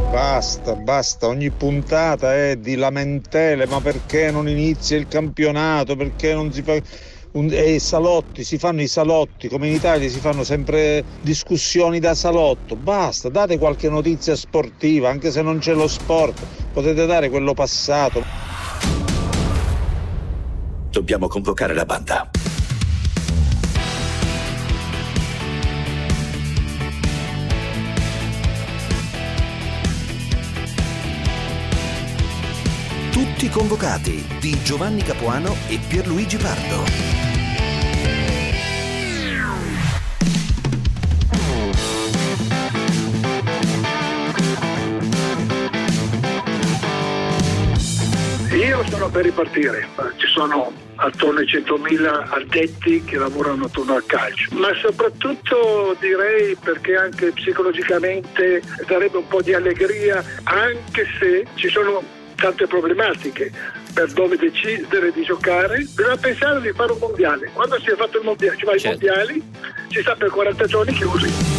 Basta, ogni puntata è di lamentele, ma perché non inizia il campionato, perché non si fa... salotti, si fanno i salotti, come in Italia si fanno sempre discussioni da salotto. Basta, date qualche notizia sportiva, anche se non c'è lo sport, potete dare quello passato. Dobbiamo convocare la banda. Tutti convocati di Giovanni Capuano e Pierluigi Pardo. Io sono per ripartire, ci sono attorno ai 100.000 addetti che lavorano attorno al calcio, ma soprattutto direi perché anche psicologicamente darebbe un po' di allegria, anche se ci sono tante problematiche per dove decidere di giocare. Bisogna pensare di fare un mondiale. Quando si è fatto il mondiale, ci va ai mondiali, si sta per 40 giorni chiusi.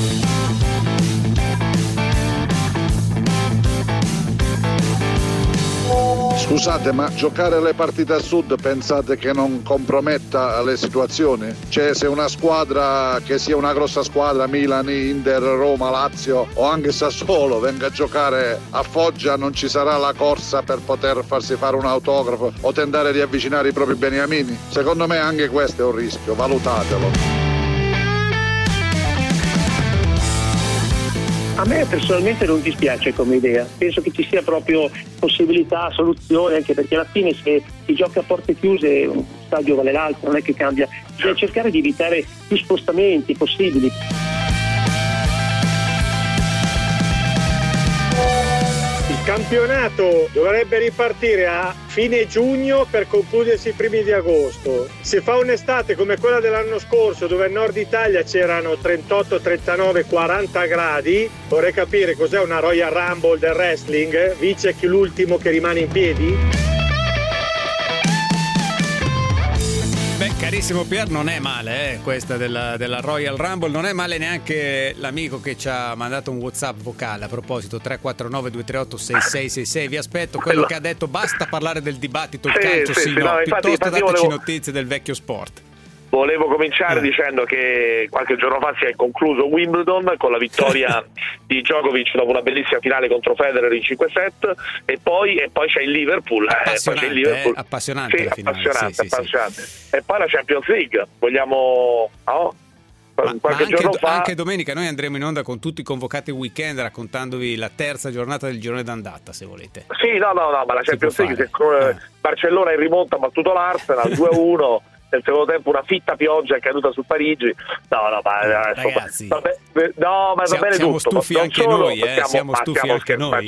Scusate, ma giocare le partite a sud pensate che non comprometta le situazioni? Cioè, se una squadra che sia una grossa squadra, Milan, Inter, Roma, Lazio o anche Sassuolo, venga a giocare a Foggia, non ci sarà la corsa per poter farsi fare un autografo o tentare di avvicinare i propri beniamini? Secondo me anche questo è un rischio, valutatelo. A me personalmente non dispiace come idea, penso che ci sia proprio possibilità, soluzione, anche perché alla fine se si gioca a porte chiuse un stadio vale l'altro, non è che cambia, bisogna cercare di evitare più spostamenti possibili. Il campionato dovrebbe ripartire a fine giugno per concludersi i primi di agosto. Se fa un'estate come quella dell'anno scorso, dove al nord Italia c'erano 38, 39, 40 gradi, vorrei capire cos'è una Royal Rumble del wrestling? Vince chi l'ultimo che rimane in piedi? Beh, carissimo Pier, non è male questa della Royal Rumble, non è male neanche l'amico che ci ha mandato un WhatsApp vocale a proposito, 349 238 6666. Vi aspetto quello che ha detto, basta parlare del dibattito, il calcio no, piuttosto dateci notizie del vecchio sport. Volevo cominciare dicendo che qualche giorno fa si è concluso Wimbledon con la vittoria di Djokovic dopo una bellissima finale contro Federer in 5 set e poi c'è il Liverpool. Appassionante, sì, la finale. Appassionante. E poi la Champions League. Vogliamo... qualche giorno fa anche domenica noi andremo in onda con tutti i convocati weekend raccontandovi la terza giornata del girone d'andata, se volete. Sì, no, ma la Champions League, Barcellona in rimonta ha battuto l'Arsenal 2-1. Nel secondo tempo una fitta pioggia è caduta su Parigi. Ragazzi, va bene tutto. Siamo stufi anche noi, siamo stufi anche noi.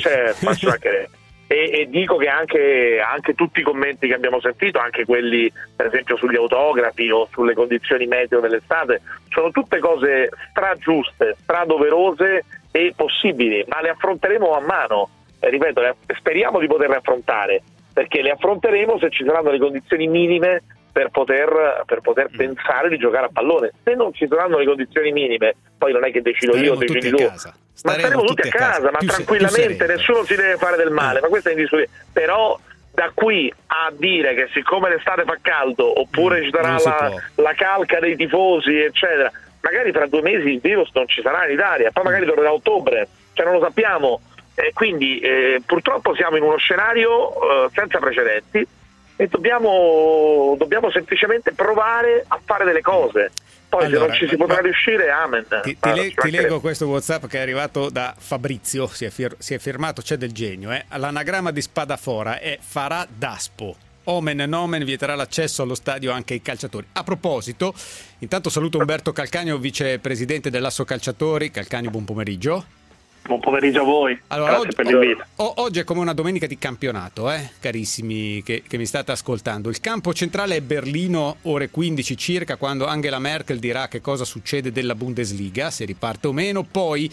E dico che anche tutti i commenti che abbiamo sentito, anche quelli per esempio sugli autografi o sulle condizioni meteo dell'estate, sono tutte cose stragiuste, stradoverose e possibili, ma le affronteremo a mano. Ripeto, speriamo di poterle affrontare, perché le affronteremo se ci saranno le condizioni minime per poter pensare di giocare a pallone. Se non ci saranno le condizioni minime, poi non è che decido io o decidi tu, ma staremo tutti a casa, ma tranquillamente, nessuno si deve fare del male, ma questo è indiscutibile. Però da qui a dire che siccome l'estate fa caldo oppure ci sarà la calca dei tifosi eccetera, magari fra 2 mesi il virus non ci sarà in Italia, poi magari tornerà a ottobre, cioè non lo sappiamo, quindi purtroppo siamo in uno scenario senza precedenti e dobbiamo semplicemente provare a fare delle cose. Poi allora, se non ci si potrà riuscire, amen. Ti leggo questo WhatsApp che è arrivato da Fabrizio, si è firmato, c'è del genio. L'anagramma di Spadafora è farà Daspo. Omen nomen vieterà l'accesso allo stadio anche ai calciatori. A proposito, intanto saluto Umberto Calcagno, vicepresidente dell'Asso Calciatori. Calcagno, buon pomeriggio. Buon pomeriggio a voi, allora, grazie per l'invito. Oggi è come una domenica di campionato, carissimi che mi state ascoltando. Il campo centrale è Berlino, ore 15 circa, quando Angela Merkel dirà che cosa succede della Bundesliga, se riparte o meno. Poi ci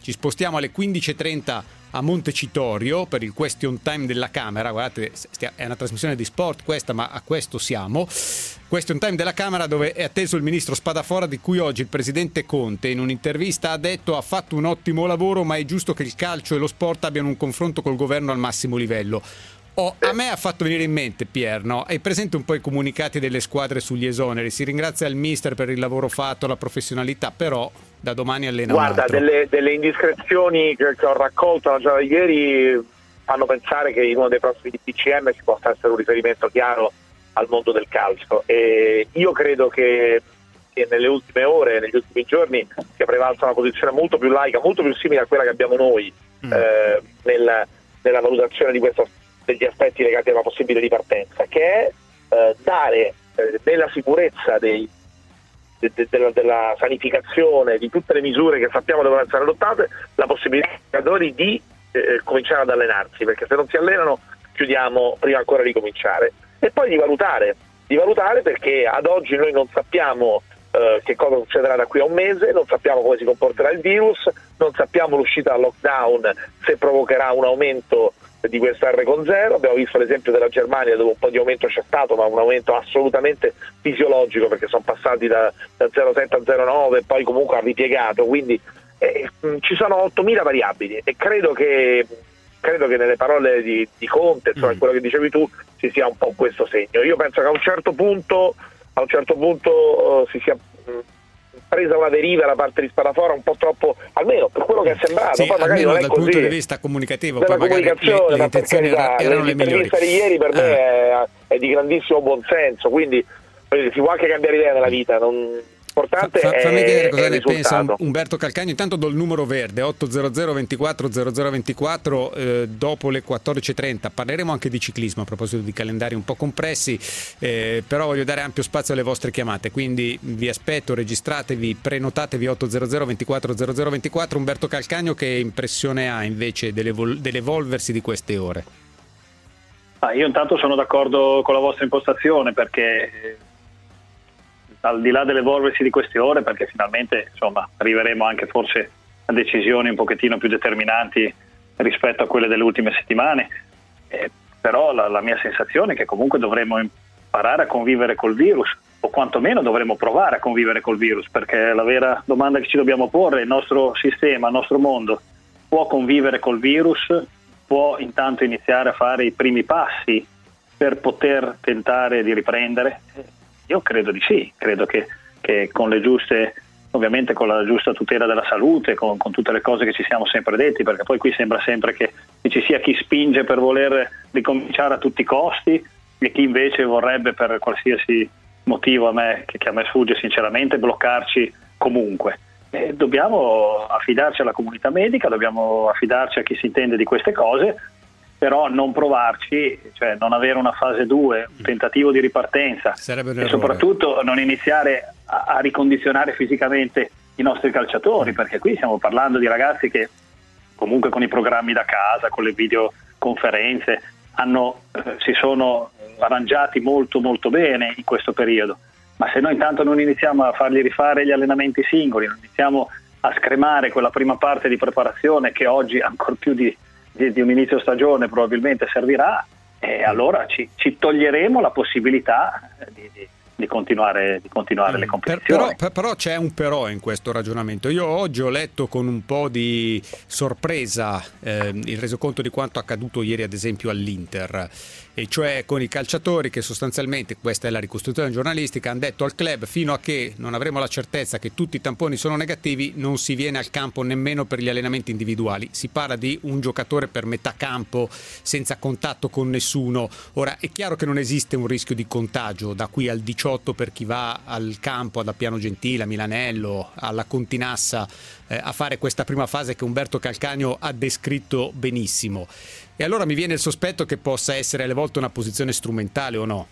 ci spostiamo alle 15.30 a Montecitorio per il question time della Camera. Guardate, è una trasmissione di sport questa, ma a questo siamo. Question time della Camera, dove è atteso il ministro Spadafora, di cui oggi il presidente Conte in un'intervista ha detto: ha fatto un ottimo lavoro, ma è giusto che il calcio e lo sport abbiano un confronto col governo al massimo livello. A me ha fatto venire in mente, Pier, no? Hai presente un po' i comunicati delle squadre sugli esoneri? Si ringrazia il mister per il lavoro fatto, la professionalità, però da domani allena un altro. Guarda, delle indiscrezioni che ho raccolto la giornata di ieri fanno pensare che in uno dei prossimi DPCM ci possa essere un riferimento chiaro al mondo del calcio, e io credo che nelle ultime ore, negli ultimi giorni, sia prevalsa una posizione molto più laica, molto più simile a quella che abbiamo noi nella valutazione di questo, degli aspetti legati alla possibile ripartenza, che è dare nella sicurezza della sanificazione di tutte le misure che sappiamo devono essere adottate, la possibilità ai giocatori di cominciare ad allenarsi, perché se non si allenano chiudiamo prima ancora di cominciare, e poi di valutare perché ad oggi noi non sappiamo che cosa succederà da qui a un mese, non sappiamo come si comporterà il virus, non sappiamo l'uscita dal lockdown se provocherà un aumento di questo R con 0. Abbiamo visto l'esempio della Germania, dove un po' di aumento c'è stato, ma un aumento assolutamente fisiologico, perché sono passati da 0,7 a 0,9 e poi comunque ha ripiegato, quindi ci sono 8.000 variabili, e credo che nelle parole di Conte, insomma, quello che dicevi tu, ci sia un po' questo segno. Io penso che a un certo punto si sia presa una deriva da parte di Spadafora un po' troppo, almeno per quello che è sembrato, sì, poi magari non è dal così, punto di vista comunicativo, della poi comunicazione, le intenzioni erano le migliori. L'intervista di ieri per me è di grandissimo buonsenso, quindi si può anche cambiare idea nella vita, l'importante fammi chiedere cosa è ne pensa risultato. Umberto Calcagno. Intanto do il numero verde 800 24 0024 dopo le 14.30 parleremo anche di ciclismo, a proposito di calendari un po' compressi, però voglio dare ampio spazio alle vostre chiamate, quindi vi aspetto, registratevi, prenotatevi 800 24 0024. Umberto Calcagno, che impressione ha invece dell'evolversi di queste ore? Io intanto sono d'accordo con la vostra impostazione, perché al di là dell'evolversi di queste ore, perché finalmente arriveremo anche forse a decisioni un pochettino più determinanti rispetto a quelle delle ultime settimane, però la mia sensazione è che comunque dovremo imparare a convivere col virus, o quantomeno dovremo provare a convivere col virus, perché la vera domanda che ci dobbiamo porre: il nostro sistema, il nostro mondo può convivere col virus, può intanto iniziare a fare i primi passi per poter tentare di riprendere? Io credo di sì, credo che con le giuste, ovviamente con la giusta tutela della salute, con tutte le cose che ci siamo sempre detti, perché poi qui sembra sempre che ci sia chi spinge per voler ricominciare a tutti i costi e chi invece vorrebbe, per qualsiasi motivo che a me sfugge sinceramente, bloccarci comunque. Dobbiamo affidarci alla comunità medica, dobbiamo affidarci a chi si intende di queste cose, però non provarci, cioè non avere una fase 2, un tentativo di ripartenza, e soprattutto non iniziare a ricondizionare fisicamente i nostri calciatori, perché qui stiamo parlando di ragazzi che comunque con i programmi da casa, con le videoconferenze si sono arrangiati molto molto bene in questo periodo, ma se noi intanto non iniziamo a fargli rifare gli allenamenti singoli, non iniziamo a scremare quella prima parte di preparazione che oggi ancor più di un inizio stagione probabilmente servirà, e allora ci toglieremo la possibilità di continuare le competizioni. Però c'è un però in questo ragionamento. Io oggi ho letto con un po' di sorpresa il resoconto di quanto accaduto ieri ad esempio all'Inter, e cioè con i calciatori che sostanzialmente, questa è la ricostruzione giornalistica, hanno detto al club: fino a che non avremo la certezza che tutti i tamponi sono negativi non si viene al campo nemmeno per gli allenamenti individuali. Si parla di un giocatore per metà campo senza contatto con nessuno. Ora è chiaro che non esiste un rischio di contagio da qui al 18 per chi va al campo, ad Appiano Gentile, a Milanello, alla Continassa, a fare questa prima fase che Umberto Calcagno ha descritto benissimo. E allora mi viene il sospetto che possa essere alle volte una posizione strumentale, o no?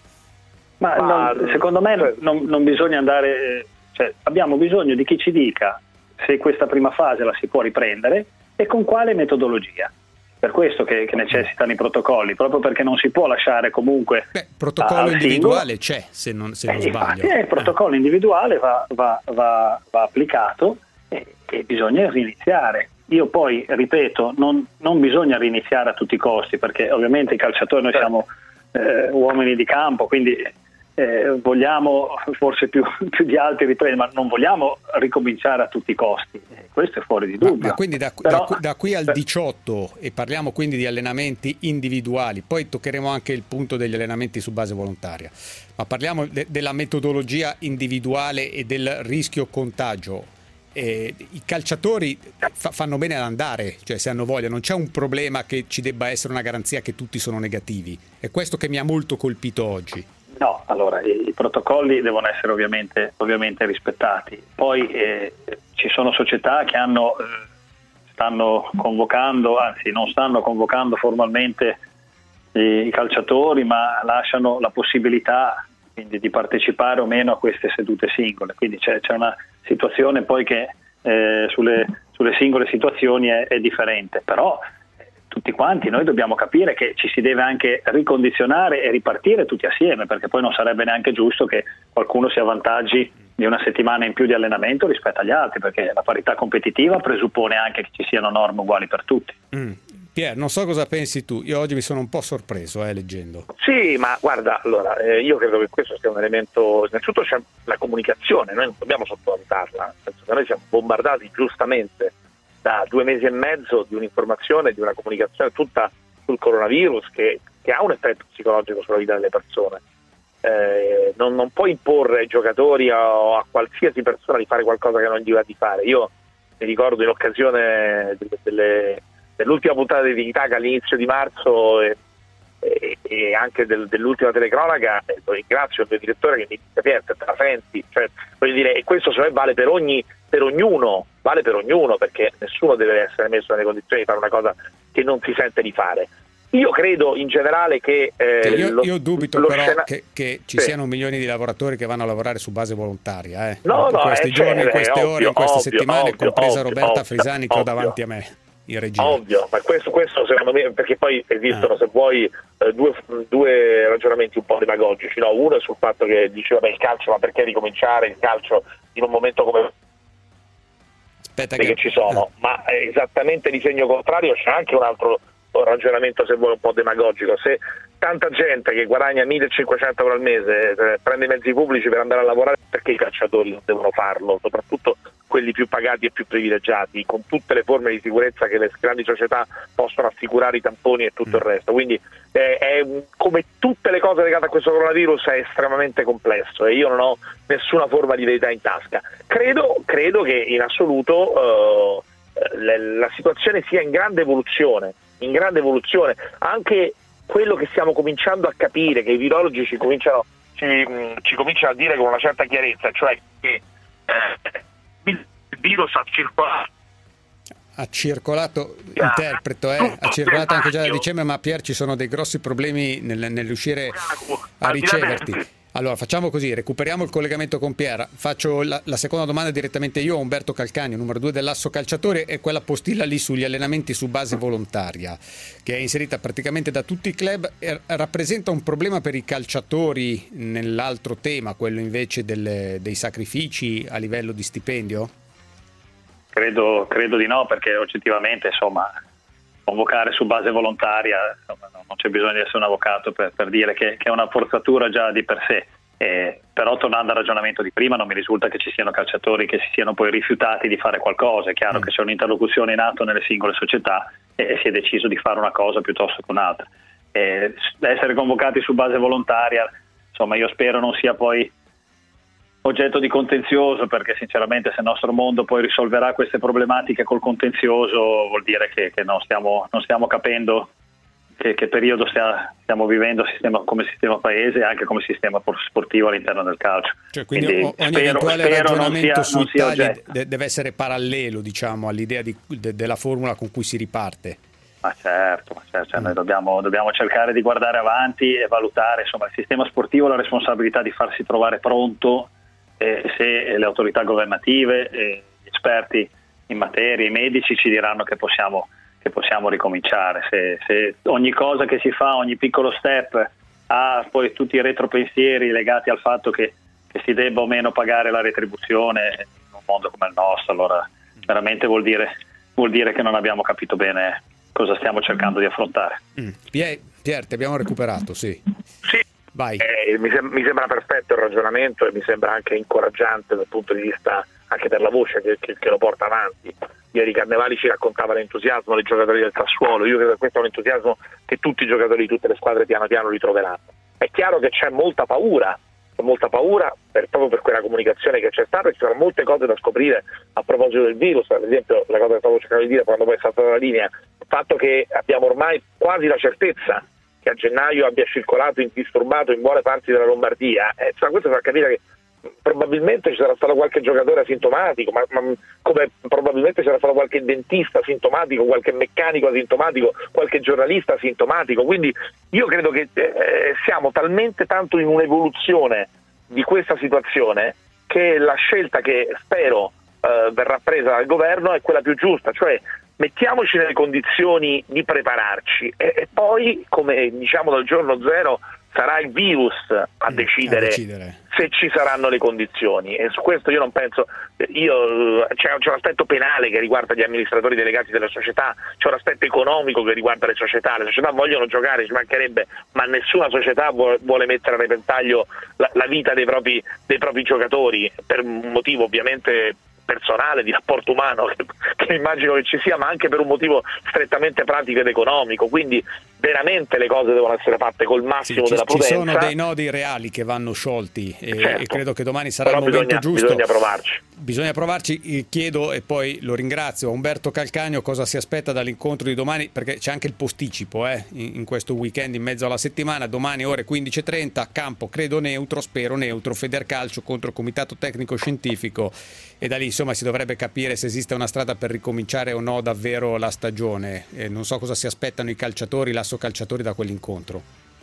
Secondo me non bisogna andare, abbiamo bisogno di chi ci dica se questa prima fase la si può riprendere e con quale metodologia. Per questo che necessitano i protocolli, proprio perché non si può lasciare comunque. Protocollo individuale c'è, se non sbaglio. Il protocollo individuale va applicato e bisogna riniziare. io poi ripeto, non bisogna riniziare a tutti i costi, perché ovviamente i calciatori, noi siamo uomini di campo, quindi vogliamo forse più di altri riprendere, ma non vogliamo ricominciare a tutti i costi, questo è fuori di dubbio. Ma quindi da qui al 18, e parliamo quindi di allenamenti individuali, poi toccheremo anche il punto degli allenamenti su base volontaria, ma parliamo della metodologia individuale e del rischio contagio. I calciatori fanno bene ad andare, cioè se hanno voglia, non c'è un problema che ci debba essere una garanzia che tutti sono negativi, è questo che mi ha molto colpito oggi. No, allora i protocolli devono essere ovviamente rispettati. Poi ci sono società che stanno convocando, anzi non stanno convocando formalmente i calciatori, ma lasciano la possibilità quindi di partecipare o meno a queste sedute singole. Quindi c'è una situazione poi che sulle singole situazioni è differente, però tutti quanti noi dobbiamo capire che ci si deve anche ricondizionare e ripartire tutti assieme, perché poi non sarebbe neanche giusto che qualcuno si avvantaggi di una settimana in più di allenamento rispetto agli altri, perché la parità competitiva presuppone anche che ci siano norme uguali per tutti. Pier, non so cosa pensi tu, io oggi mi sono un po' sorpreso leggendo. Sì, ma guarda, allora io credo che questo sia un elemento, innanzitutto c'è la comunicazione, noi non dobbiamo sottovalutarla, nel senso che noi siamo bombardati giustamente da 2 mesi e mezzo di un'informazione, di una comunicazione tutta sul coronavirus che ha un effetto psicologico sulla vita delle persone. Non puoi imporre ai giocatori o a qualsiasi persona di fare qualcosa che non gli va di fare. Io mi ricordo in occasione dell'ultima puntata di Itaca all'inizio di marzo e anche dell'ultima telecronaca, lo ringrazio il mio direttore che mi disse: Pier, te la senti? Cioè, voglio dire, e questo secondo me vale per ognuno, perché nessuno deve essere messo nelle condizioni di fare una cosa che non si sente di fare. Io credo in generale che io dubito però che ci siano milioni di lavoratori che vanno a lavorare su base volontaria in questi giorni, in queste ore, in queste settimane, compresa Roberta Frisani che ho davanti a me in regia. Ovvio, ma questo secondo me, perché poi esistono, se vuoi, due ragionamenti un po' demagogici, no? Uno è sul fatto che diceva il calcio, ma perché ricominciare il calcio in un momento come che ci sono, ma esattamente di segno contrario c'è anche un altro ragionamento, se vuoi, un po' demagogico. Se tanta gente che guadagna 1.500 euro al mese prende i mezzi pubblici per andare a lavorare, perché i calciatori non devono farlo, soprattutto quelli più pagati e più privilegiati, con tutte le forme di sicurezza che le grandi società possono assicurare, i tamponi e tutto il resto. Quindi è come tutte le cose legate a questo coronavirus, è estremamente complesso e io non ho nessuna forma di verità in tasca. Credo che in assoluto la situazione sia in grande evoluzione, anche quello che stiamo cominciando a capire, che i virologi ci cominciano a dire con una certa chiarezza, cioè che il virus ha circolato, interpreto, ha circolato anche già da dicembre, ma Pier, ci sono dei grossi problemi nell'uscire a riceverti. Allora facciamo così, recuperiamo il collegamento con Pier, faccio la seconda domanda direttamente io a Umberto Calcagno, numero 2 dell'Asso Calciatori, e quella postilla lì sugli allenamenti su base volontaria, che è inserita praticamente da tutti i club, rappresenta un problema per i calciatori nell'altro tema, quello invece dei sacrifici a livello di stipendio? Credo di no, perché oggettivamente convocare su base volontaria, non c'è bisogno di essere un avvocato per dire che è una forzatura già di per sé. Però tornando al ragionamento di prima, non mi risulta che ci siano calciatori che si siano poi rifiutati di fare qualcosa. È chiaro che c'è un'interlocuzione in atto nelle singole società e si è deciso di fare una cosa piuttosto che un'altra. Essere convocati su base volontaria, io spero non sia poi oggetto di contenzioso, perché sinceramente se il nostro mondo poi risolverà queste problematiche col contenzioso vuol dire che non stiamo capendo che periodo stiamo vivendo come sistema paese e anche come sistema sportivo all'interno del calcio. Cioè, quindi ogni eventuale ragionamento sui tagli deve essere parallelo, all'idea della formula con cui si riparte. Ma certo, noi dobbiamo cercare di guardare avanti e valutare, il sistema sportivo ha la responsabilità di farsi trovare pronto se le autorità governative, gli esperti in materia, i medici ci diranno che possiamo ricominciare. Se ogni cosa che si fa, ogni piccolo step ha poi tutti i retropensieri legati al fatto che si debba o meno pagare la retribuzione in un mondo come il nostro, allora veramente vuol dire vuol dire che non abbiamo capito bene cosa stiamo cercando di affrontare. Pier, ti abbiamo recuperato, sì. Sì. Vai. Mi sembra perfetto il ragionamento e mi sembra anche incoraggiante dal punto di vista anche per la voce che lo porta avanti. Ieri Carnevali ci raccontava l'entusiasmo dei giocatori del Sassuolo. Io credo che questo è un entusiasmo che tutti i giocatori di tutte le squadre piano piano ritroveranno. È chiaro che c'è molta paura proprio per quella comunicazione che c'è stata. Ci sono molte cose da scoprire a proposito del virus. Ad esempio, la cosa che stavo cercando di dire quando poi è stata la linea, il fatto che abbiamo ormai quasi la certezza che a gennaio abbia circolato indisturbato in buone parti della Lombardia, questo fa capire che probabilmente ci sarà stato qualche giocatore asintomatico, ma come probabilmente c'era stato qualche dentista asintomatico, qualche meccanico asintomatico, qualche giornalista asintomatico. Quindi io credo che siamo talmente tanto in un'evoluzione di questa situazione che la scelta che spero verrà presa dal governo è quella più giusta, cioè mettiamoci nelle condizioni di prepararci e poi, come diciamo dal giorno zero, sarà il virus a decidere se ci saranno le condizioni, e su questo io non penso. C'è un aspetto penale che riguarda gli amministratori delegati delle società, c'è un aspetto economico che riguarda le società vogliono giocare, ci mancherebbe, ma nessuna società vuole mettere a repentaglio la vita dei propri giocatori per un motivo ovviamente personale, di rapporto umano che immagino che ci sia, ma anche per un motivo strettamente pratico ed economico. Quindi veramente le cose devono essere fatte col massimo della prudenza. Ci sono dei nodi reali che vanno sciolti e credo che domani sarà il momento giusto. Bisogna provarci. Chiedo, e poi lo ringrazio, a Umberto Calcagno cosa si aspetta dall'incontro di domani, perché c'è anche il posticipo in questo weekend in mezzo alla settimana. Domani ore 15:30, campo credo neutro, spero neutro, Federcalcio contro Comitato Tecnico Scientifico, e da lì insomma si dovrebbe capire se esiste una strada per ricominciare o no davvero la stagione. Non so cosa si aspettano i calciatori, l'asso calciatori, da quell'incontro.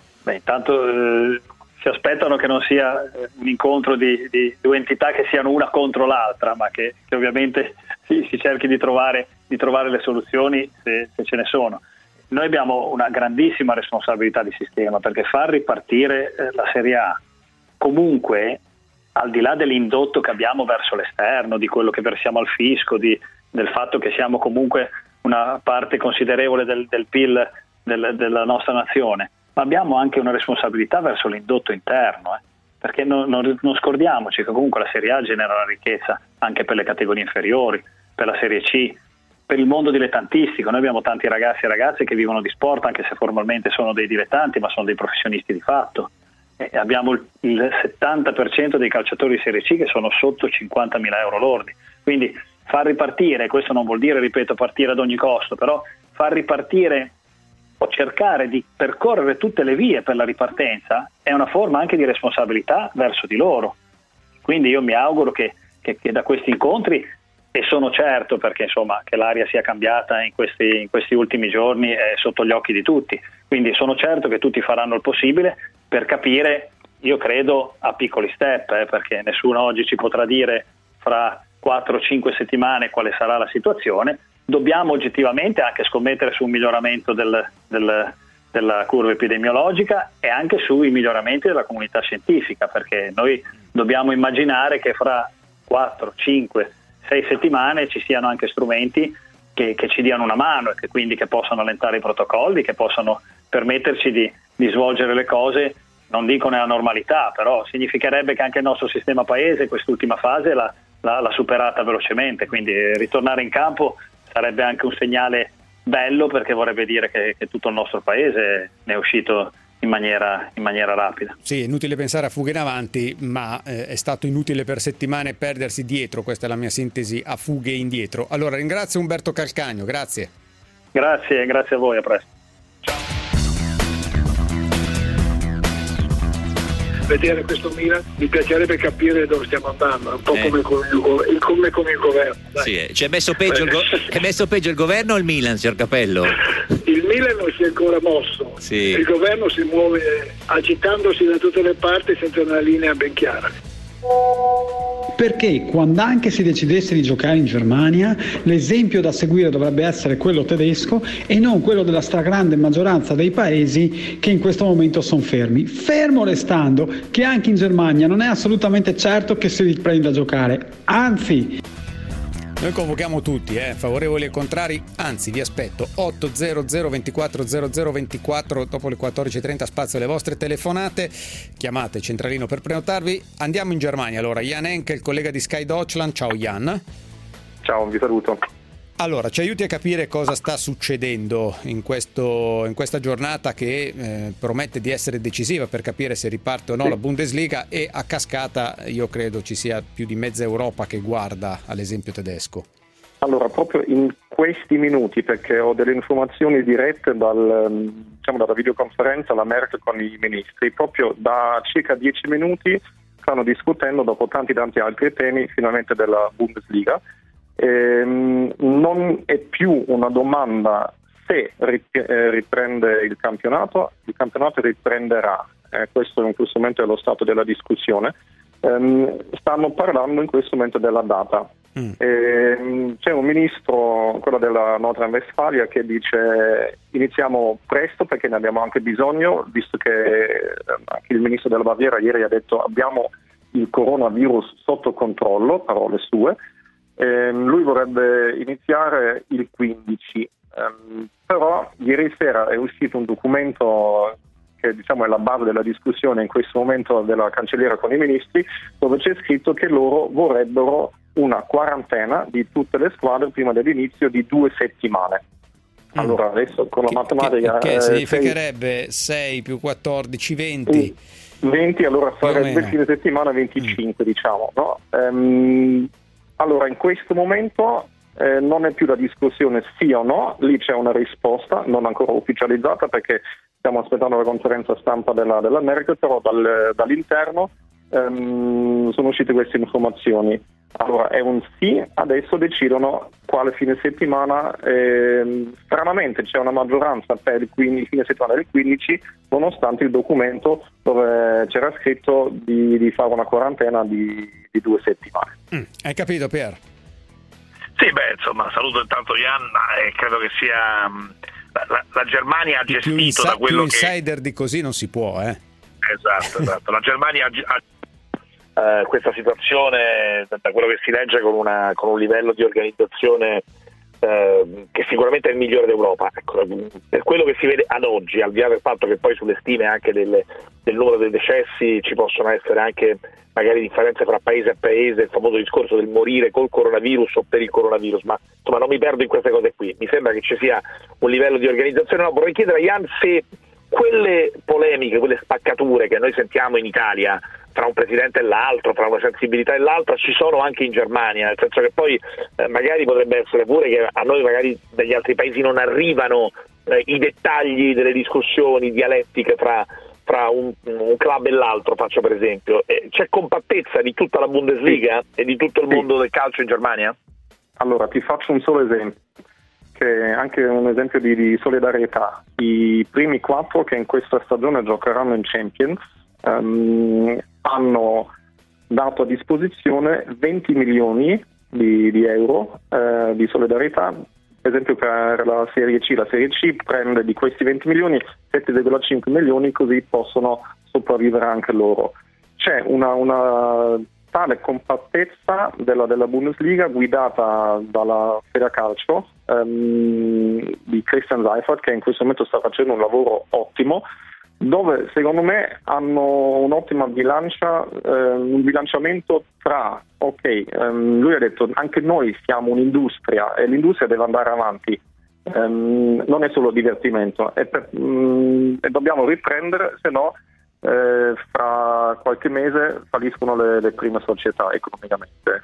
Intanto si aspettano che non sia un incontro di due entità che siano una contro l'altra, ma che ovviamente si cerchi di trovare le soluzioni se ce ne sono. Noi abbiamo una grandissima responsabilità di sistema, perché far ripartire la Serie A comunque, al di là dell'indotto che abbiamo verso l'esterno, di quello che versiamo al fisco, del fatto che siamo comunque una parte considerevole del PIL della nostra nazione, ma abbiamo anche una responsabilità verso l'indotto interno, perché non scordiamoci che comunque la Serie A genera la ricchezza anche per le categorie inferiori, per la Serie C, per il mondo dilettantistico. Noi abbiamo tanti ragazzi e ragazze che vivono di sport, anche se formalmente sono dei dilettanti, ma sono dei professionisti di fatto. Abbiamo il 70% dei calciatori di Serie C che sono sotto 50.000 euro lordi. Quindi far ripartire, questo non vuol dire, ripeto, partire ad ogni costo, però far ripartire o cercare di percorrere tutte le vie per la ripartenza è una forma anche di responsabilità verso di loro. Quindi io mi auguro che da questi incontri, e sono certo, perché insomma che l'aria sia cambiata in questi ultimi giorni è sotto gli occhi di tutti, quindi sono certo che tutti faranno il possibile per capire, io credo a piccoli step, perché nessuno oggi ci potrà dire fra 4 o 5 settimane quale sarà la situazione. Dobbiamo oggettivamente anche scommettere su un miglioramento della curva epidemiologica e anche sui miglioramenti della comunità scientifica, perché noi dobbiamo immaginare che fra 4, 5, 6 settimane ci siano anche strumenti che ci diano una mano e che possano allentare i protocolli, che possano permetterci di svolgere le cose, non dico nella normalità, però significherebbe che anche il nostro sistema paese quest'ultima fase l'ha superata velocemente, quindi ritornare in campo sarebbe anche un segnale bello, perché vorrebbe dire che tutto il nostro paese ne è uscito in maniera rapida. Sì, è inutile pensare a fughe in avanti, ma è stato inutile per settimane perdersi dietro, questa è la mia sintesi, a fughe indietro. Allora ringrazio Umberto Calcagno, grazie. Grazie a voi, a presto. Vedere questo Milan, mi piacerebbe capire dove stiamo andando, un po' come con il governo. Sì, ci è messo peggio il governo o il Milan, signor Capello? Il Milan non si è ancora mosso, sì. Il governo si muove agitandosi da tutte le parti senza una linea ben chiara. Perché quando anche si decidesse di giocare in Germania, l'esempio da seguire dovrebbe essere quello tedesco e non quello della stragrande maggioranza dei paesi che in questo momento sono fermi. Fermo restando che anche in Germania non è assolutamente certo che si riprenda a giocare, anzi. Noi convochiamo tutti, favorevoli e contrari, anzi vi aspetto 800 24 00 24, dopo le 14.30 spazio alle vostre telefonate, chiamate centralino per prenotarvi. Andiamo in Germania allora, Jan Henkel, collega di Sky Deutschland. Ciao Jan. Ciao, vi saluto. Allora, ci aiuti a capire cosa sta succedendo in questa giornata che promette di essere decisiva per capire se riparte o no la Bundesliga, e a cascata io credo ci sia più di mezza Europa che guarda all'esempio tedesco. Allora, proprio in questi minuti, perché ho delle informazioni dirette dalla videoconferenza la Merkel con i ministri, proprio da circa 10 minuti stanno discutendo, dopo tanti altri temi, finalmente della Bundesliga. Non è più una domanda se riprende il campionato riprenderà, questo in questo momento è lo stato della discussione. Stanno parlando in questo momento della data. C'è un ministro, quello della Nordrhein-Westfalia, che dice iniziamo presto perché ne abbiamo anche bisogno, visto che anche il ministro della Baviera ieri ha detto abbiamo il coronavirus sotto controllo, parole sue. Lui vorrebbe iniziare il 15, però ieri sera è uscito un documento che è la base della discussione in questo momento della cancelliera con i ministri, dove c'è scritto che loro vorrebbero una quarantena di tutte le squadre prima dell'inizio di 2 settimane. Allora adesso con la matematica che significherebbe 6 più 14 20 allora sarebbe il fine settimana 25 diciamo, no? Allora in questo momento non è più la discussione sì o no, lì c'è una risposta non ancora ufficializzata perché stiamo aspettando la conferenza stampa della Merkel, però dall'interno sono uscite queste informazioni. Allora è un sì, adesso decidono quale fine settimana, stranamente c'è una maggioranza per il fine settimana del 15, nonostante il documento dove c'era scritto di fare una quarantena di 2 settimane. Hai capito, Pier? Sì, insomma, saluto intanto Jan, e credo che sia la Germania ha gestito da quello più insider di così non si può, Esatto. La Germania ha questa situazione, da quello che si legge, con un livello di organizzazione che sicuramente è il migliore d'Europa. Ecco, per quello che si vede ad oggi, al di là del fatto che poi sulle stime anche del numero dei decessi ci possono essere anche magari differenze fra paese a paese, il famoso discorso del morire col coronavirus o per il coronavirus, ma insomma non mi perdo in queste cose qui. Mi sembra che ci sia un livello di organizzazione. No, vorrei chiedere a Jan se quelle polemiche, quelle spaccature che noi sentiamo in Italia tra un presidente e l'altro, tra una sensibilità e l'altra, ci sono anche in Germania, nel senso che poi magari potrebbe essere pure che a noi magari dagli altri paesi non arrivano i dettagli delle discussioni dialettiche fra un club e l'altro, faccio per esempio. C'è compattezza di tutta la Bundesliga e di tutto il mondo del calcio in Germania? Allora ti faccio un solo esempio, che è anche un esempio di solidarietà. I primi 4 che in questa stagione giocheranno in Champions hanno dato a disposizione 20 milioni di euro di solidarietà. Per esempio per la Serie C prende di questi 20 milioni 7,5 milioni, così possono sopravvivere anche loro. C'è una tale compattezza della Bundesliga guidata dalla Federcalcio di Christian Seifert, che in questo momento sta facendo un lavoro ottimo, dove secondo me hanno un'ottima un bilanciamento tra lui ha detto anche noi siamo un'industria e l'industria deve andare avanti, non è solo divertimento, e dobbiamo riprendere, se no fra qualche mese falliscono le prime società economicamente.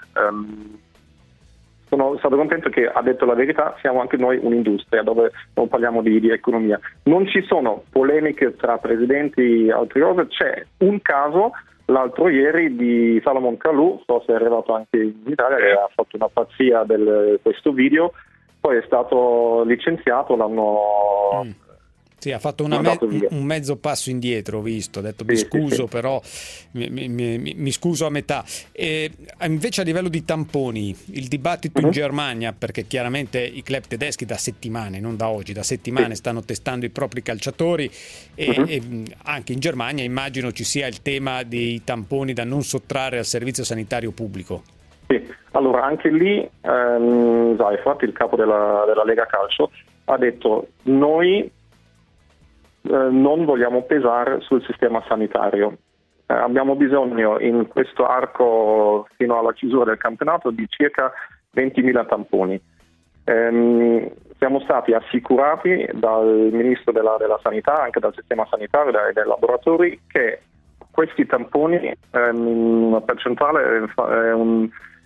Sono stato contento che ha detto la verità, siamo anche noi un'industria dove non parliamo di economia. Non ci sono polemiche tra presidenti e altre cose, c'è un caso l'altro ieri di Salomon Kalou, so se è arrivato anche in Italia, che ha fatto una pazzia questo video, poi è stato licenziato, l'hanno... Sì, ha fatto un mezzo passo indietro, ho visto, ha detto mi scuso, però mi scuso a metà. E invece a livello di tamponi, il dibattito in Germania, perché chiaramente i club tedeschi da settimane, non da oggi, da settimane stanno testando i propri calciatori e anche in Germania immagino ci sia il tema dei tamponi da non sottrarre al servizio sanitario pubblico. Sì, allora anche lì Seifert, il capo della Lega Calcio, ha detto noi non vogliamo pesare sul sistema sanitario. Abbiamo bisogno in questo arco fino alla chiusura del campionato di circa 20.000 tamponi. Siamo stati assicurati dal ministro della sanità, anche dal sistema sanitario e dai laboratori, che questi tamponi una percentuale è un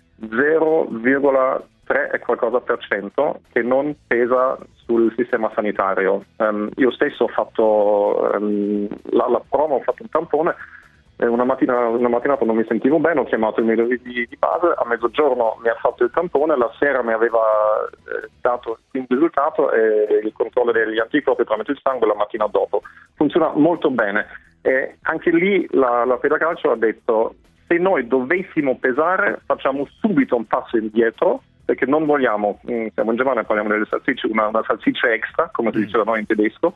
0,3 e qualcosa per cento che non pesa sul sistema sanitario. Io stesso ho fatto la promo, ho fatto un tampone. Una mattinata non mi sentivo bene, ho chiamato il mio di base, a mezzogiorno mi ha fatto il tampone, la sera mi aveva dato il risultato e il controllo degli anticorpi tramite il sangue la mattina dopo. Funziona molto bene. E anche lì la Federcalcio ha detto: se noi dovessimo pesare facciamo subito un passo indietro, perché non vogliamo, siamo in Germania, parliamo delle salsicce, una salsiccia extra, come si dice da noi in tedesco.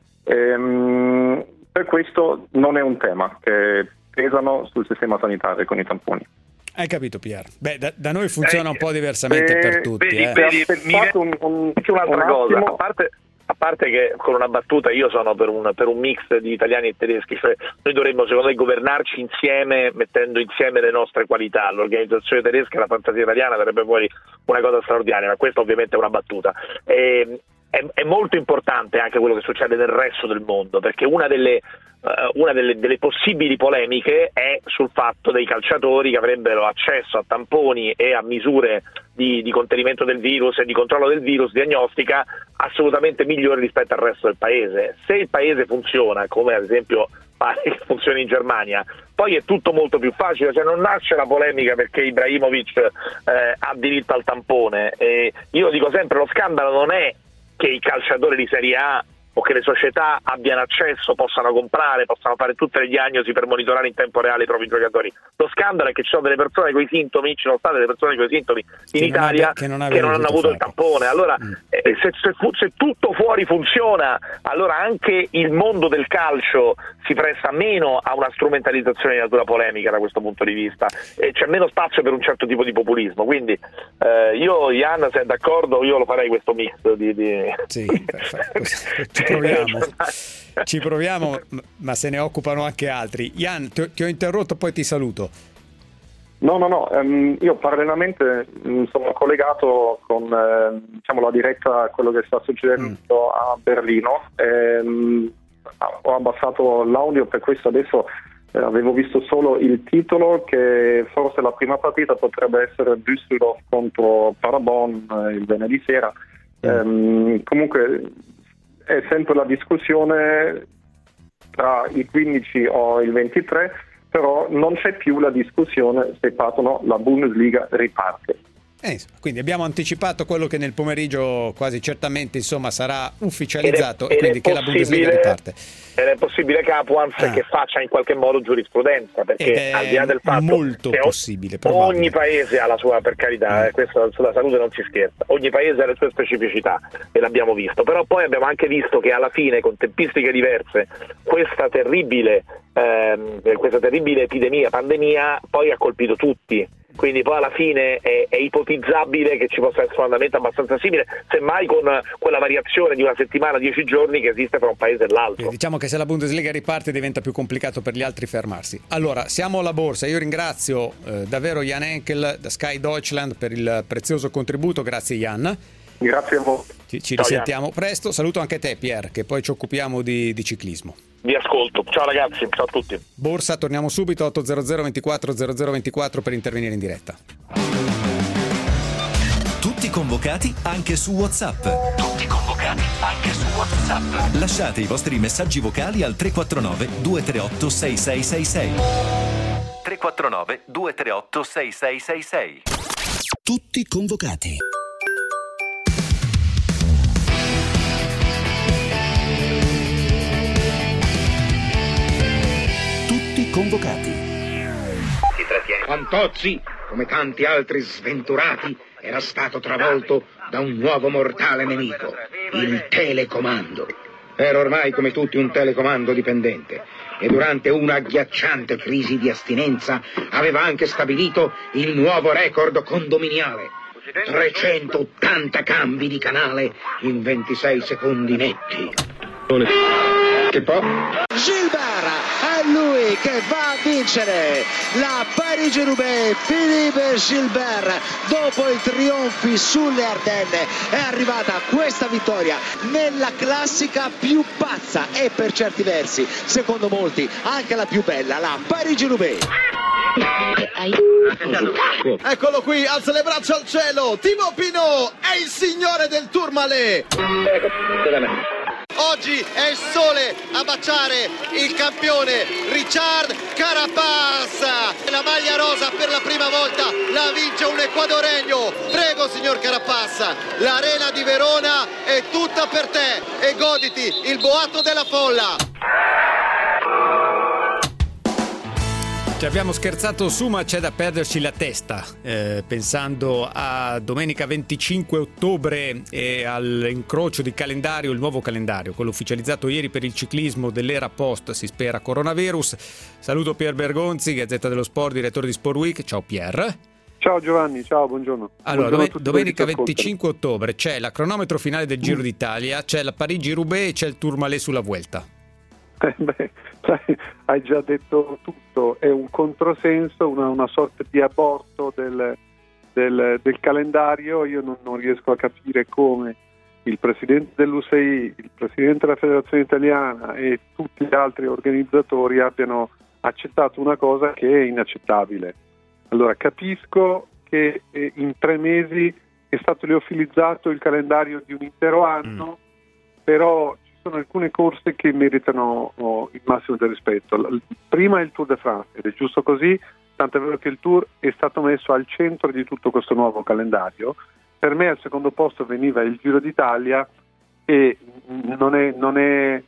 Per questo non è un tema che pesano sul sistema sanitario con i tamponi. Hai capito, Pier? Beh, da noi funziona un po' diversamente per tutti. Vedi, anche un'altra cosa, a parte che con una battuta io sono per un mix di italiani e tedeschi, cioè noi dovremmo secondo me governarci insieme, mettendo insieme le nostre qualità. L'organizzazione tedesca e la fantasia italiana sarebbe poi una cosa straordinaria, ma questa ovviamente è una battuta. È molto importante anche quello che succede nel resto del mondo, perché una delle possibili polemiche è sul fatto dei calciatori che avrebbero accesso a tamponi e a misure di contenimento del virus e di controllo del virus, diagnostica, assolutamente migliori rispetto al resto del paese. Se il paese funziona, come ad esempio pare che funzioni in Germania, poi è tutto molto più facile, cioè non nasce la polemica perché Ibrahimovic ha diritto al tampone. E io dico sempre, lo scandalo non è che i calciatori di Serie A o che le società abbiano accesso, possano comprare, possano fare tutte le diagnosi per monitorare in tempo reale i propri giocatori. Lo scandalo è che ci sono delle persone con i sintomi, ci sono state delle persone con i sintomi in Italia che non hanno avuto il tampone. Allora, se tutto fuori funziona, allora anche il mondo del calcio si presta meno a una strumentalizzazione di natura polemica da questo punto di vista, e c'è meno spazio per un certo tipo di populismo. Quindi io, Ian, se è d'accordo, io lo farei questo mix di... Sì, perfetto. Ci proviamo, ma se ne occupano anche altri. Ian, ti ho interrotto, poi ti saluto. No, io parallelamente sono collegato con la diretta a quello che sta succedendo a Berlino. Ho abbassato l'audio, per questo adesso avevo visto solo il titolo, che forse la prima partita potrebbe essere Düsseldorf contro Paderborn il venerdì sera. Comunque è sempre la discussione tra i 15 o il 23, però non c'è più la discussione se partono, la Bundesliga riparte. Quindi abbiamo anticipato quello che nel pomeriggio quasi certamente sarà ufficializzato, e quindi che la Bundesliga riparte. Ed è possibile Capuans che faccia in qualche modo giurisprudenza, perché al di là del fatto molto che possibile, ogni paese ha la sua, per carità, questo sulla salute non si scherza, ogni paese ha le sue specificità e l'abbiamo visto, però poi abbiamo anche visto che alla fine, con tempistiche diverse, questa terribile pandemia poi ha colpito tutti. Quindi poi alla fine è ipotizzabile che ci possa essere un andamento abbastanza simile, semmai con quella variazione di una settimana, 10 giorni che esiste fra un paese e l'altro. Diciamo che se la Bundesliga riparte diventa più complicato per gli altri fermarsi. Allora, siamo alla borsa. Io ringrazio davvero Jan Henkel da Sky Deutschland per il prezioso contributo. Grazie Jan. Grazie a voi. Ci risentiamo presto. Saluto anche te, Pier, che poi ci occupiamo di ciclismo. Vi ascolto. Ciao ragazzi, ciao a tutti. Borsa, torniamo subito 800 24 0024 per intervenire in diretta. Tutti convocati anche su WhatsApp. Lasciate i vostri messaggi vocali al 349 238 6666. 349 238 6666. Tutti convocati. Convocati. Fantozzi, come tanti altri sventurati, era stato travolto da un nuovo mortale nemico, il telecomando. Era ormai come tutti un telecomando dipendente e durante una agghiacciante crisi di astinenza aveva anche stabilito il nuovo record condominiale. 380 cambi di canale in 26 secondi netti. Che poi? Gilbert, è lui che va a vincere la Parigi-Roubaix. Philippe Gilbert, dopo i trionfi sulle Ardenne, è arrivata questa vittoria nella classica più pazza e per certi versi, secondo molti, anche la più bella, la Parigi-Roubaix. Eccolo qui, alza le braccia al cielo, Thibaut Pinot è il signore del Tourmalet. Oggi è il sole a baciare il campione Richard Carapaz. La maglia rosa per la prima volta la vince un ecuadoregno. Prego signor Carapaz, l'arena di Verona è tutta per te e goditi il boato della folla. Ci abbiamo scherzato su, ma c'è da perderci la testa pensando a domenica 25 ottobre e all'incrocio di calendario, il nuovo calendario, quello ufficializzato ieri per il ciclismo dell'era post, si spera, coronavirus. Saluto Pier Bergonzi, Gazzetta dello Sport, direttore di Sport Week. Ciao Pier. Ciao Giovanni, ciao, buongiorno. Allora, domenica 25 ottobre c'è la cronometro finale del Giro d'Italia, c'è la Parigi-Roubaix e c'è il Tourmalet sulla Vuelta. Hai già detto tutto, è un controsenso, una sorta di aborto del calendario. Io non riesco a capire come il presidente dell'UCI, il presidente della Federazione Italiana e tutti gli altri organizzatori abbiano accettato una cosa che è inaccettabile. Allora, capisco che in 3 mesi è stato liofilizzato il calendario di un intero anno, però sono alcune corse che meritano il massimo del rispetto. Prima è il Tour de France ed è giusto così, tanto è vero che il Tour è stato messo al centro di tutto questo nuovo calendario. Per me al secondo posto veniva il Giro d'Italia e non è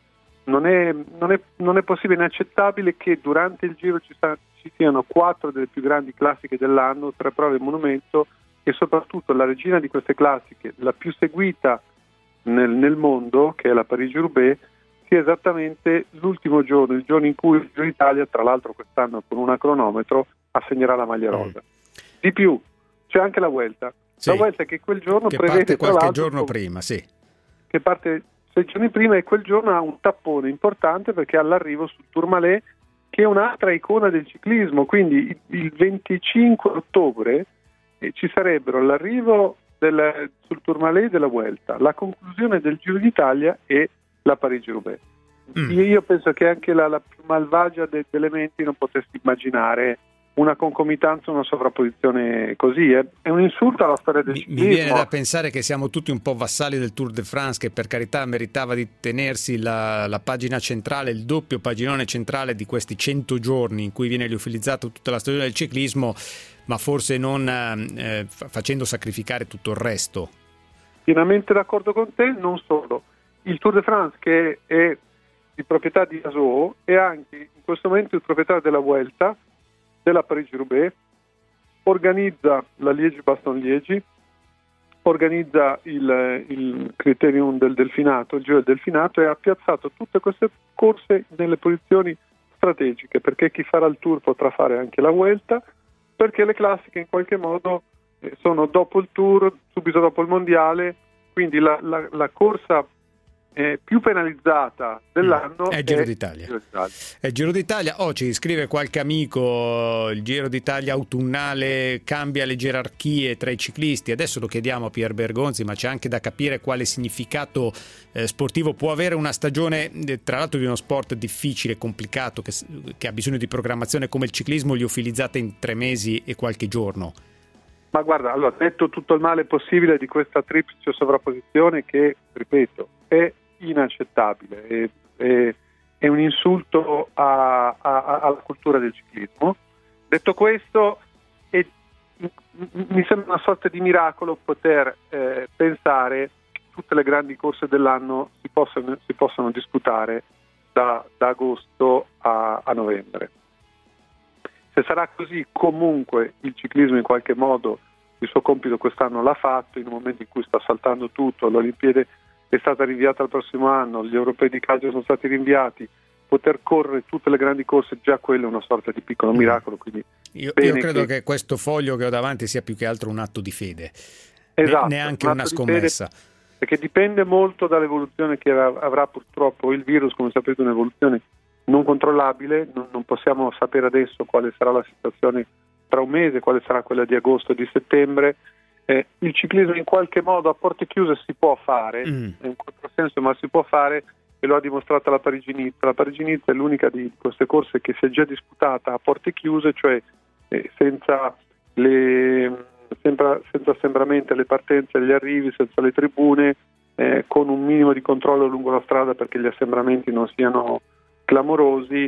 possibile, inaccettabile che durante il Giro ci siano 4 delle più grandi classiche dell'anno, 3 prove monumento e soprattutto la regina di queste classiche, la più seguita nel mondo, che è la Parigi-Roubaix, sia esattamente l'ultimo giorno, il giorno in cui il Giro d'Italia, tra l'altro quest'anno con una cronometro, assegnerà la maglia rosa. Di più, c'è anche la Vuelta. Sì, la Vuelta che quel giorno che prevede parte qualche giorno prima, sì. Che parte 6 giorni prima, e quel giorno ha un tappone importante perché all'arrivo sul Tourmalet, che è un'altra icona del ciclismo, quindi il 25 ottobre ci sarebbero l'arrivo sul Tourmalet della Vuelta, la conclusione del Giro d'Italia e la Parigi-Roubaix. Io penso che anche la più malvagia degli elementi non potesse immaginare una concomitanza, una sovrapposizione così. È un insulto alla storia del ciclismo. Mi viene da pensare che siamo tutti un po' vassalli del Tour de France, che per carità meritava di tenersi la pagina centrale, il doppio paginone centrale di questi 100 giorni in cui viene liofilizzato tutta la storia del ciclismo, ma forse non facendo sacrificare tutto il resto. Pienamente d'accordo con te. Non solo, il Tour de France, che è di proprietà di Dassault, è anche in questo momento il proprietario della Vuelta, della Parigi-Roubaix, organizza la Liegi-Bastogne-Liegi, organizza il Criterium del Delfinato, il Giro del Delfinato, e ha piazzato tutte queste corse nelle posizioni strategiche, perché chi farà il Tour potrà fare anche la Vuelta, perché le classiche in qualche modo sono dopo il Tour, subito dopo il Mondiale, quindi la corsa più penalizzata dell'anno è il Giro d'Italia. È il Giro d'Italia. Ci scrive qualche amico: il Giro d'Italia autunnale cambia le gerarchie tra i ciclisti. Adesso lo chiediamo a Pier Bergonzi, ma c'è anche da capire quale significato sportivo può avere una stagione, tra l'altro di uno sport difficile, complicato, che ha bisogno di programmazione come il ciclismo, liofilizzata in 3 mesi e qualche giorno. Ma guarda, allora, detto tutto il male possibile di questa triplice sovrapposizione, che, ripeto, è inaccettabile, è un insulto alla cultura del ciclismo. Detto questo, mi sembra una sorta di miracolo poter pensare che tutte le grandi corse dell'anno si possano disputare da agosto a novembre. Se sarà così, comunque il ciclismo in qualche modo il suo compito quest'anno l'ha fatto, in un momento in cui sta saltando tutto. Le Olimpiadi è stata rinviata al prossimo anno, gli europei di calcio sono stati rinviati, poter correre tutte le grandi corse, già quello è una sorta di piccolo miracolo. Quindi io credo che questo foglio che ho davanti sia più che altro un atto di fede, esatto, neanche una scommessa. Perché dipende molto dall'evoluzione che avrà purtroppo il virus, come sapete è un'evoluzione non controllabile, non possiamo sapere adesso quale sarà la situazione tra un mese, quale sarà quella di agosto e di settembre. Il ciclismo in qualche modo a porte chiuse si può fare, è un controsenso, ma si può fare, e lo ha dimostrato la Parigi-Nice. La Parigi-Nice è l'unica di queste corse che si è già disputata a porte chiuse, cioè senza assembramenti alle partenze e agli arrivi, senza le tribune, con un minimo di controllo lungo la strada perché gli assembramenti non siano clamorosi.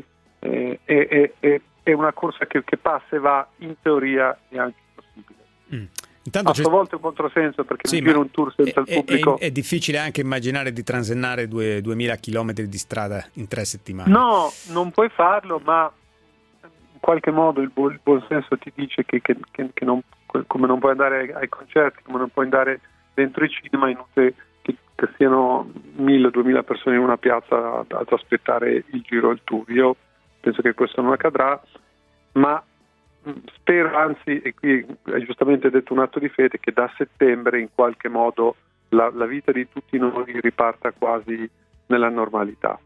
È una corsa che passa e va, in teoria è anche possibile. Intanto a sua volta è un controsenso, perché sì, un tour senza il pubblico è difficile anche immaginare di transennare 2000 km di strada in 3 settimane. No, non puoi farlo, ma in qualche modo il buon senso ti dice che non, come non puoi andare ai concerti, come non puoi andare dentro i cinema, inutile che siano 1000-2000 persone in una piazza ad aspettare il giro o il tour. Io penso che questo non accadrà, ma spero, anzi, e qui hai giustamente detto un atto di fede, che da settembre in qualche modo la vita di tutti noi riparta quasi nella normalità.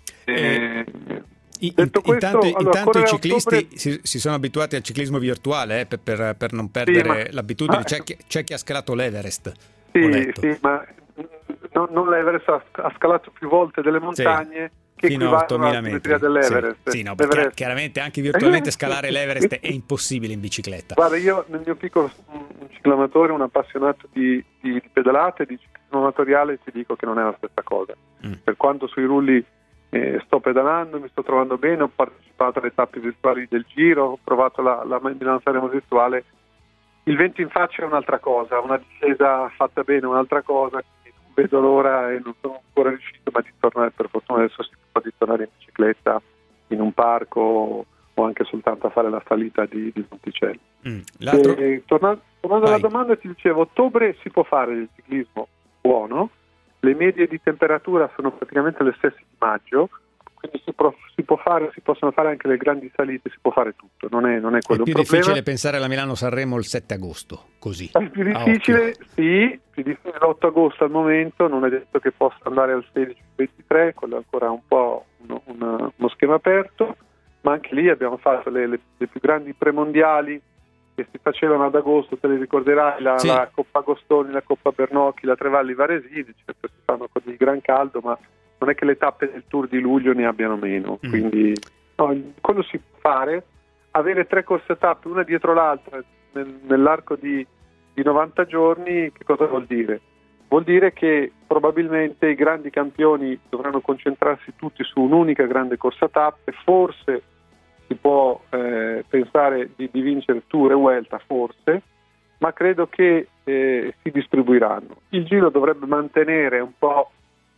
Detto questo, intanto i ciclisti si sono abituati al ciclismo virtuale per non perdere l'abitudine. C'è chi ha scalato l'Everest. Sì, ma non l'Everest, ha scalato più volte delle montagne. Sì. Che fino a 8.000 metri dell'Everest. Sì, no, perché chiaramente anche virtualmente scalare l'Everest è impossibile in bicicletta. Guarda, io nel mio piccolo un ciclamatore, un appassionato di pedalate, di ciclismo amatoriale, ti dico che non è la stessa cosa. Per quanto sui rulli sto pedalando, mi sto trovando bene, ho partecipato alle tappe virtuali del Giro, ho provato la Milano-Sanremo virtuale. Il vento in faccia è un'altra cosa, una discesa fatta bene è un'altra cosa. Vedo l'ora e non sono ancora riuscito, ma di tornare, per fortuna adesso si può di tornare in bicicletta in un parco o anche soltanto a fare la salita di Monticello. Tornando alla domanda, ti dicevo, ottobre si può fare il ciclismo buono, le medie di temperatura sono praticamente le stesse di maggio, quindi si possono fare anche le grandi salite, si può fare tutto, non è quello un problema. È più difficile pensare alla Milano-Sanremo il 7 agosto, così. È più difficile, sì, più difficile l'8 agosto al momento, non è detto che possa andare al 16-23, quello è ancora un po' uno schema aperto, ma anche lì abbiamo fatto le più grandi premondiali che si facevano ad agosto, te le ricorderai, la Coppa Agostoni, la Coppa Bernocchi, la Trevalli Varesini, certo si fanno con il gran caldo, ma non è che le tappe del Tour di luglio ne abbiano meno, quindi quello si può fare. Avere 3 corse tappe una dietro l'altra nell'arco di 90 giorni, che cosa vuol dire? Vuol dire che probabilmente i grandi campioni dovranno concentrarsi tutti su un'unica grande corsa tappe, forse si può pensare di vincere Tour e Vuelta, forse, ma credo che si distribuiranno. Il Giro dovrebbe mantenere un po'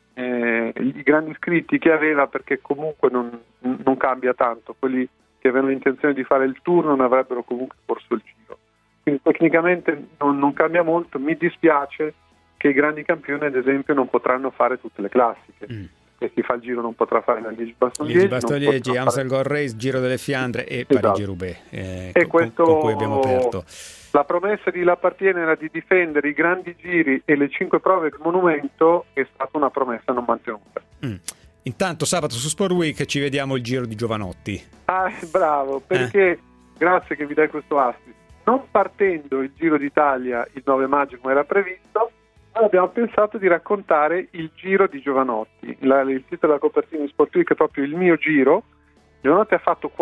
i grandi iscritti che aveva, perché comunque non cambia tanto. Quelli che avevano intenzione di fare il Tour non avrebbero comunque corso il Giro, quindi tecnicamente non cambia molto. Mi dispiace che i grandi campioni ad esempio non potranno fare tutte le classiche, e chi fa il Giro non potrà fare la Liegi-Bastogliegi, Amstel Gold Race, Giro delle Fiandre e Parigi-Roubaix, e questo, con cui abbiamo aperto. La promessa di Lappartiene era di difendere i grandi giri e le 5 prove del monumento, è stata una promessa non mantenuta. Intanto sabato su Sport Week ci vediamo il Giro di Giovanotti. Bravo, perché grazie che mi dai questo assist. Non partendo il Giro d'Italia il 9 maggio come era previsto, noi abbiamo pensato di raccontare il Giro di Giovanotti. Il titolo della copertina di Sport Week è proprio il mio Giro. Giovanotti ha fatto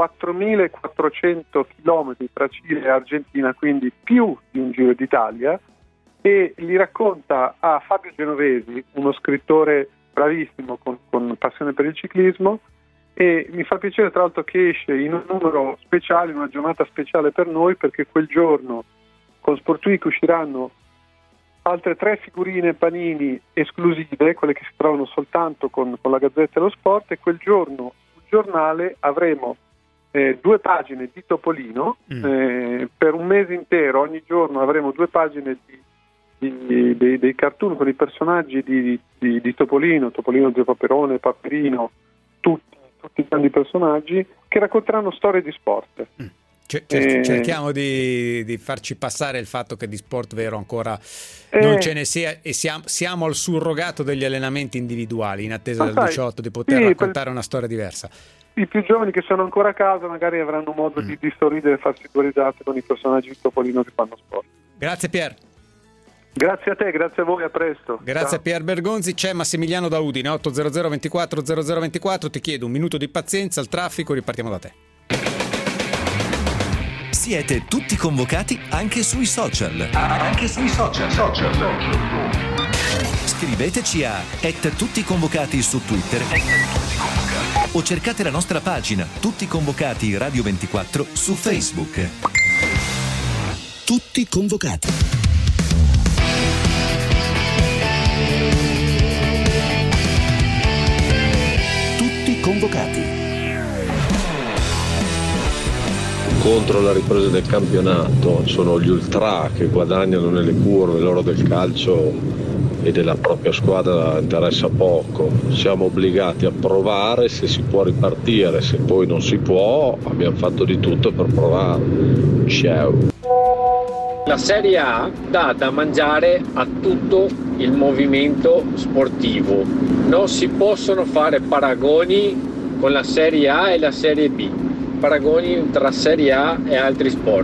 4.400 km tra Cile e Argentina, quindi più di un Giro d'Italia, e li racconta a Fabio Genovesi, uno scrittore bravissimo con passione per il ciclismo, e mi fa piacere tra l'altro che esce in un numero speciale, in una giornata speciale per noi, perché quel giorno con Sport Week usciranno altre 3 figurine panini esclusive, quelle che si trovano soltanto con la Gazzetta dello Sport, e quel giorno giornale avremo 2 pagine di Topolino, per un mese intero ogni giorno avremo 2 pagine dei cartoon con i personaggi di Topolino, Zio Paperone, Paperino, tutti i grandi personaggi che racconteranno storie di sport. Cerchiamo di farci passare il fatto che di sport vero ancora non ce ne sia, e siamo al surrogato degli allenamenti individuali in attesa del 18 di poter raccontare una storia diversa. I più giovani che sono ancora a casa magari avranno modo di sorridere e farsi due risate con i personaggi di Topolino che fanno sport. Grazie Pier. Grazie a te, grazie a voi, a presto. Grazie. Ciao. A Pier Bergonzi. C'è Massimiliano da Udine, 800 24 0024. Ti chiedo un minuto di pazienza, il traffico, ripartiamo da te. Siete tutti convocati anche sui social. Scriveteci a @tutticonvocati su Twitter o cercate la nostra pagina Tutti Convocati Radio 24 su Facebook. Tutti convocati. Tutti convocati. Contro la ripresa del campionato sono gli ultra che guadagnano nelle curve, l'oro del calcio e della propria squadra interessa poco. Siamo obbligati a provare se si può ripartire, se poi non si può abbiamo fatto di tutto per provare. Ciao. La Serie A dà da mangiare a tutto il movimento sportivo. Non si possono fare paragoni con la Serie A e la Serie B. Paragoni tra Serie A e altri sport.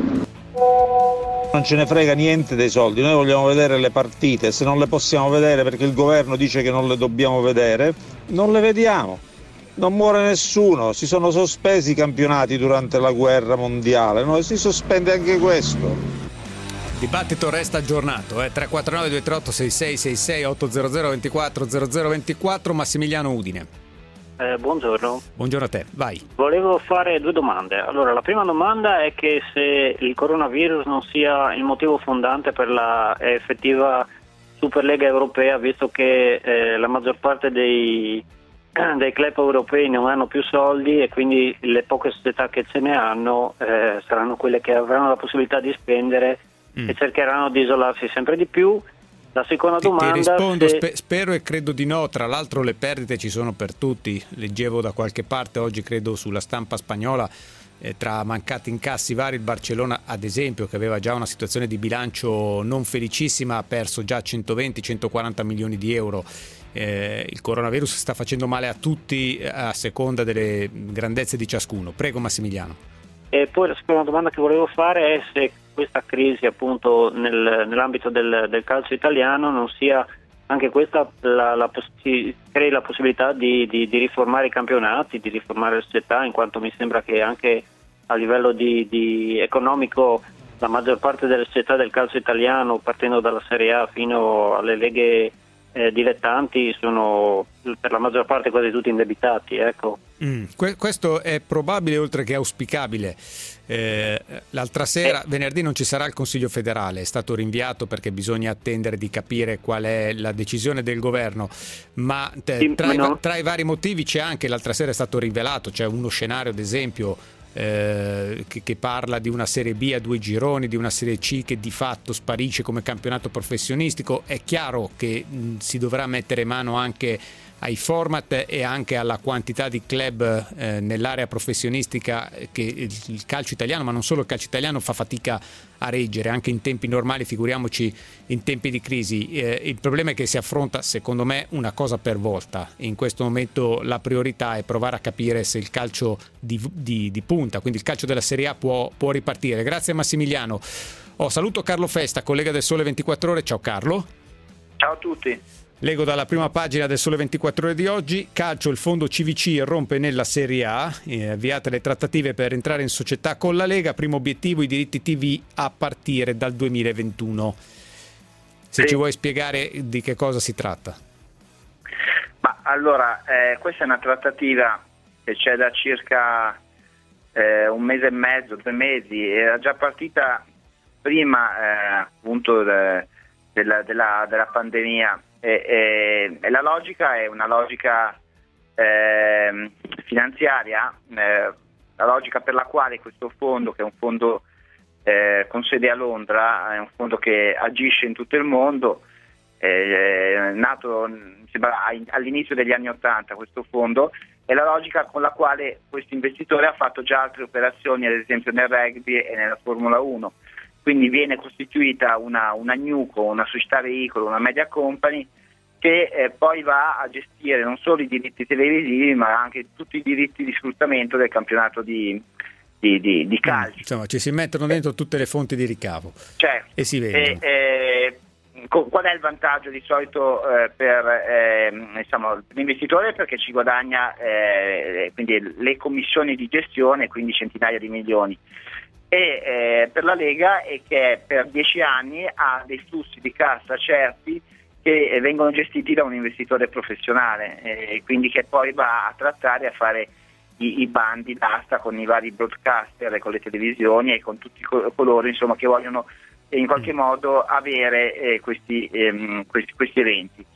Non ce ne frega niente dei soldi, noi vogliamo vedere le partite, se non le possiamo vedere perché il governo dice che non le dobbiamo vedere, non le vediamo. Non muore nessuno, si sono sospesi i campionati durante la guerra mondiale, no? Si sospende anche questo. Il dibattito resta aggiornato, 349 238 6666 800 24 0024. Massimiliano Udine. Buongiorno. Buongiorno a te, vai. Volevo fare due domande. Allora, la prima domanda è che se il coronavirus non sia il motivo fondante per la effettiva Superlega europea, visto che la maggior parte dei club europei non hanno più soldi e quindi le poche società che ce ne hanno saranno quelle che avranno la possibilità di spendere e cercheranno di isolarsi sempre di più. La seconda domanda... Ti rispondo, spero e credo di no. Tra l'altro le perdite ci sono per tutti. Leggevo da qualche parte oggi, credo sulla stampa spagnola, tra mancati incassi vari, il Barcellona ad esempio, che aveva già una situazione di bilancio non felicissima, ha perso già 120-140 milioni di euro. Il coronavirus sta facendo male a tutti a seconda delle grandezze di ciascuno. Prego Massimiliano. E poi la seconda domanda che volevo fare è se questa crisi appunto nell'ambito del calcio italiano non sia anche questa crei la possibilità di riformare i campionati, di riformare le società, in quanto mi sembra che anche a livello di economico la maggior parte delle società del calcio italiano, partendo dalla Serie A fino alle leghe dilettanti, sono per la maggior parte quasi tutti indebitati, ecco. Questo è probabile oltre che auspicabile. L'altra sera, venerdì, non ci sarà il Consiglio federale, è stato rinviato perché bisogna attendere di capire qual è la decisione del governo, ma tra i vari motivi c'è anche, l'altra sera è stato rivelato, c'è uno scenario ad esempio che parla di una Serie B a 2 gironi, di una Serie C che di fatto sparisce come campionato professionistico. È chiaro che si dovrà mettere mano anche ai format e anche alla quantità di club nell'area professionistica che il calcio italiano, ma non solo il calcio italiano, fa fatica a reggere anche in tempi normali, figuriamoci in tempi di crisi. Il problema è che si affronta, secondo me, una cosa per volta. In questo momento la priorità è provare a capire se il calcio di punta, quindi il calcio della Serie A può ripartire. Grazie Massimiliano. Saluto Carlo Festa, collega del Sole 24 Ore. Ciao Carlo. Ciao a tutti. Leggo dalla prima pagina del Sole 24 Ore di oggi: calcio, il fondo CVC irrompe nella Serie A, avviate le trattative per entrare in società con la Lega, primo obiettivo i diritti TV a partire dal 2021. Se ci vuoi spiegare di che cosa si tratta. Ma allora, questa è una trattativa che c'è da circa un mese e mezzo, 2 mesi, era già partita prima appunto della pandemia. E la logica è una logica finanziaria, la logica per la quale questo fondo, che è un fondo con sede a Londra, è un fondo che agisce in tutto il mondo, nato mi sembra all'inizio degli anni '80 questo fondo, è la logica con la quale questo investitore ha fatto già altre operazioni, ad esempio nel rugby e nella Formula 1. Quindi viene costituita una NewCo, una società veicolo, una media company che poi va a gestire non solo i diritti televisivi ma anche tutti i diritti di sfruttamento del campionato di calcio. Insomma, ci si mettono dentro tutte le fonti di ricavo, certo. E si vendono. Qual è il vantaggio di solito per l'investitore? Perché ci guadagna quindi le commissioni di gestione, quindi centinaia di milioni. E per la Lega è che per 10 anni ha dei flussi di cassa certi che vengono gestiti da un investitore professionale, quindi che poi va a trattare, a fare i bandi d'asta con i vari broadcaster e con le televisioni e con tutti coloro insomma che vogliono in qualche modo avere questi eventi.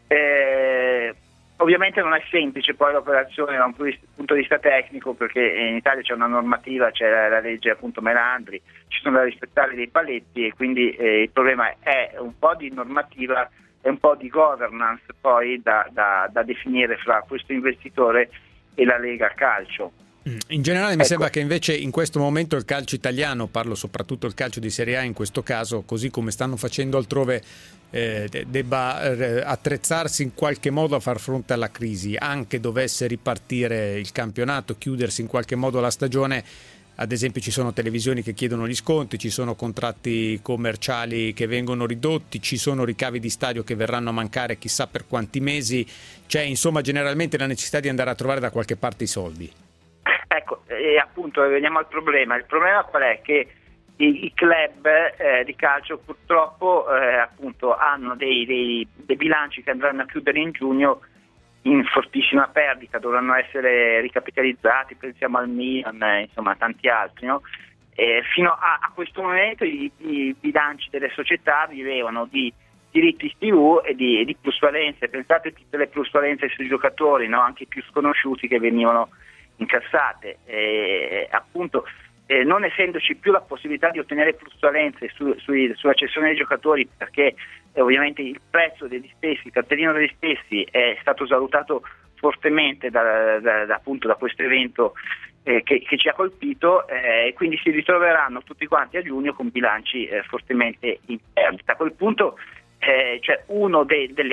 Ovviamente non è semplice poi l'operazione da un punto di vista tecnico, perché in Italia c'è una normativa, c'è la legge appunto Melandri, ci sono da rispettare dei paletti e quindi il problema è un po' di normativa e un po' di governance poi da definire fra questo investitore e la Lega Calcio. In generale mi sembra che invece in questo momento il calcio italiano, parlo soprattutto del calcio di Serie A in questo caso, così come stanno facendo altrove, debba attrezzarsi in qualche modo a far fronte alla crisi, anche dovesse ripartire il campionato, chiudersi in qualche modo la stagione. Ad esempio ci sono televisioni che chiedono gli sconti, ci sono contratti commerciali che vengono ridotti, ci sono ricavi di stadio che verranno a mancare chissà per quanti mesi, c'è insomma generalmente la necessità di andare a trovare da qualche parte i soldi. Ecco, e appunto veniamo al problema. Il problema qual è? Che i club di calcio purtroppo appunto hanno dei bilanci che andranno a chiudere in giugno in fortissima perdita, dovranno essere ricapitalizzati, pensiamo al Milan, insomma a tanti altri, no? Fino a questo momento i bilanci delle società vivevano di diritti TV e di plusvalenze. Pensate a tutte le plusvalenze sui giocatori, no? Anche i più sconosciuti che venivano incassate, appunto non essendoci più la possibilità di ottenere plusvalenze sulla cessione dei giocatori, perché ovviamente il prezzo degli stessi, il cartellino degli stessi è stato svalutato fortemente appunto da questo evento che ci ha colpito, e quindi si ritroveranno tutti quanti a giugno con bilanci fortemente in perdita. A quel punto cioè una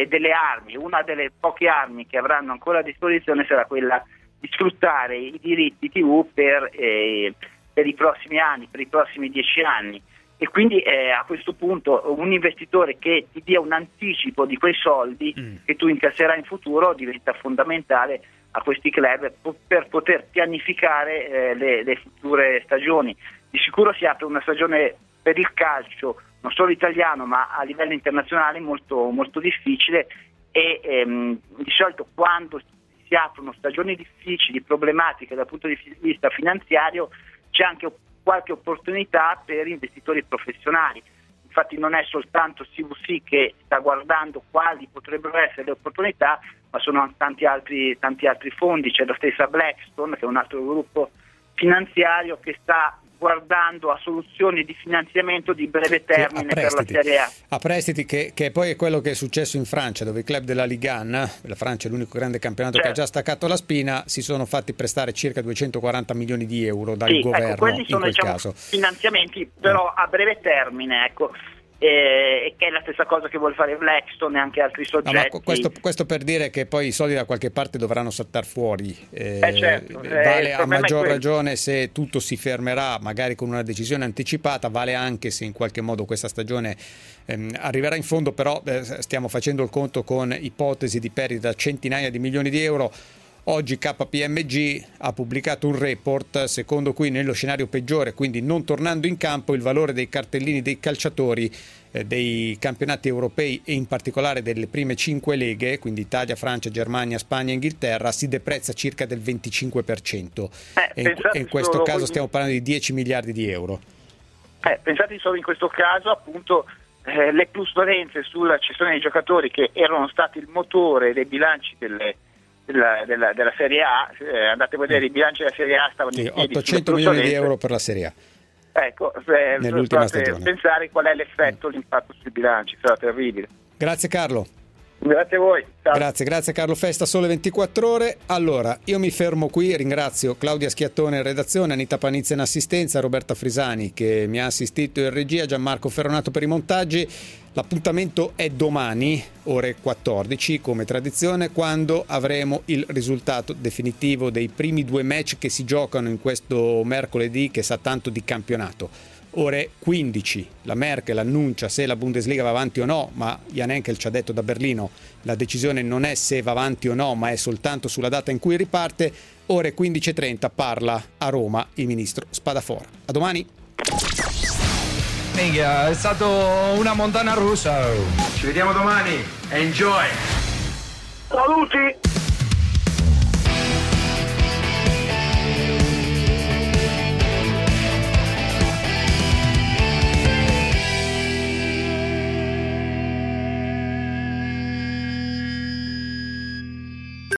delle poche armi che avranno ancora a disposizione sarà quella di sfruttare i diritti TV per i prossimi anni, per i prossimi 10 anni, e quindi a questo punto un investitore che ti dia un anticipo di quei soldi che tu incasserai in futuro diventa fondamentale a questi club per poter pianificare le future stagioni. Di sicuro si apre una stagione per il calcio non solo italiano ma a livello internazionale molto, molto difficile, e di solito quando si aprono stagioni difficili, problematiche dal punto di vista finanziario, c'è anche qualche opportunità per investitori professionali. Infatti non è soltanto CVC che sta guardando quali potrebbero essere le opportunità, ma sono tanti altri fondi. C'è la stessa Blackstone, che è un altro gruppo finanziario che sta guardando a soluzioni di finanziamento di breve termine per la Serie A. A prestiti, che poi è quello che è successo in Francia, dove i club della Ligue 1, la Francia è l'unico grande campionato che ha già staccato la spina, si sono fatti prestare circa 240 milioni di euro dal governo. Quelli sono, in quel caso finanziamenti però a breve termine, ecco. Che è la stessa cosa che vuole fare Blackstone e anche altri soggetti. No, ma questo per dire che poi i soldi da qualche parte dovranno saltare fuori, certo. Vale a maggior ragione se tutto si fermerà magari con una decisione anticipata, vale anche se in qualche modo questa stagione arriverà in fondo, però stiamo facendo il conto con ipotesi di perdita centinaia di milioni di euro. Oggi KPMG ha pubblicato un report secondo cui nello scenario peggiore, quindi non tornando in campo, il valore dei cartellini dei calciatori dei campionati europei e in particolare delle prime 5 leghe, quindi Italia, Francia, Germania, Spagna e Inghilterra, si deprezza circa del 25%. E in questo caso stiamo parlando di 10 miliardi di euro. Pensate solo in questo caso appunto le plusvalenze sulla cessione dei giocatori, che erano stati il motore dei bilanci della Serie A. Andate a vedere i bilanci della Serie A, stavano in piedi 800 milioni di euro per la Serie A. Ecco, nell'ultima stagione. Pensare qual è l'effetto, l'impatto sui bilanci, sarà terribile. Grazie Carlo. Grazie a voi. Ciao. Grazie Carlo Festa, Sole 24 Ore. Allora, io mi fermo qui, ringrazio Claudia Schiattone in redazione, Anita Panizia in assistenza, Roberta Frisani che mi ha assistito in regia, Gianmarco Ferronato per i montaggi. L'appuntamento è domani, ore 14, come tradizione, quando avremo il risultato definitivo dei primi 2 match che si giocano in questo mercoledì che sa tanto di campionato. Ore 15, la Merkel annuncia se la Bundesliga va avanti o no, ma Jan Henkel ci ha detto da Berlino la decisione non è se va avanti o no, ma è soltanto sulla data in cui riparte. Ore 15:30 parla a Roma il ministro Spadafora. A domani. Minchia, è stato una montagna russa. Ci vediamo domani. Enjoy. Saluti.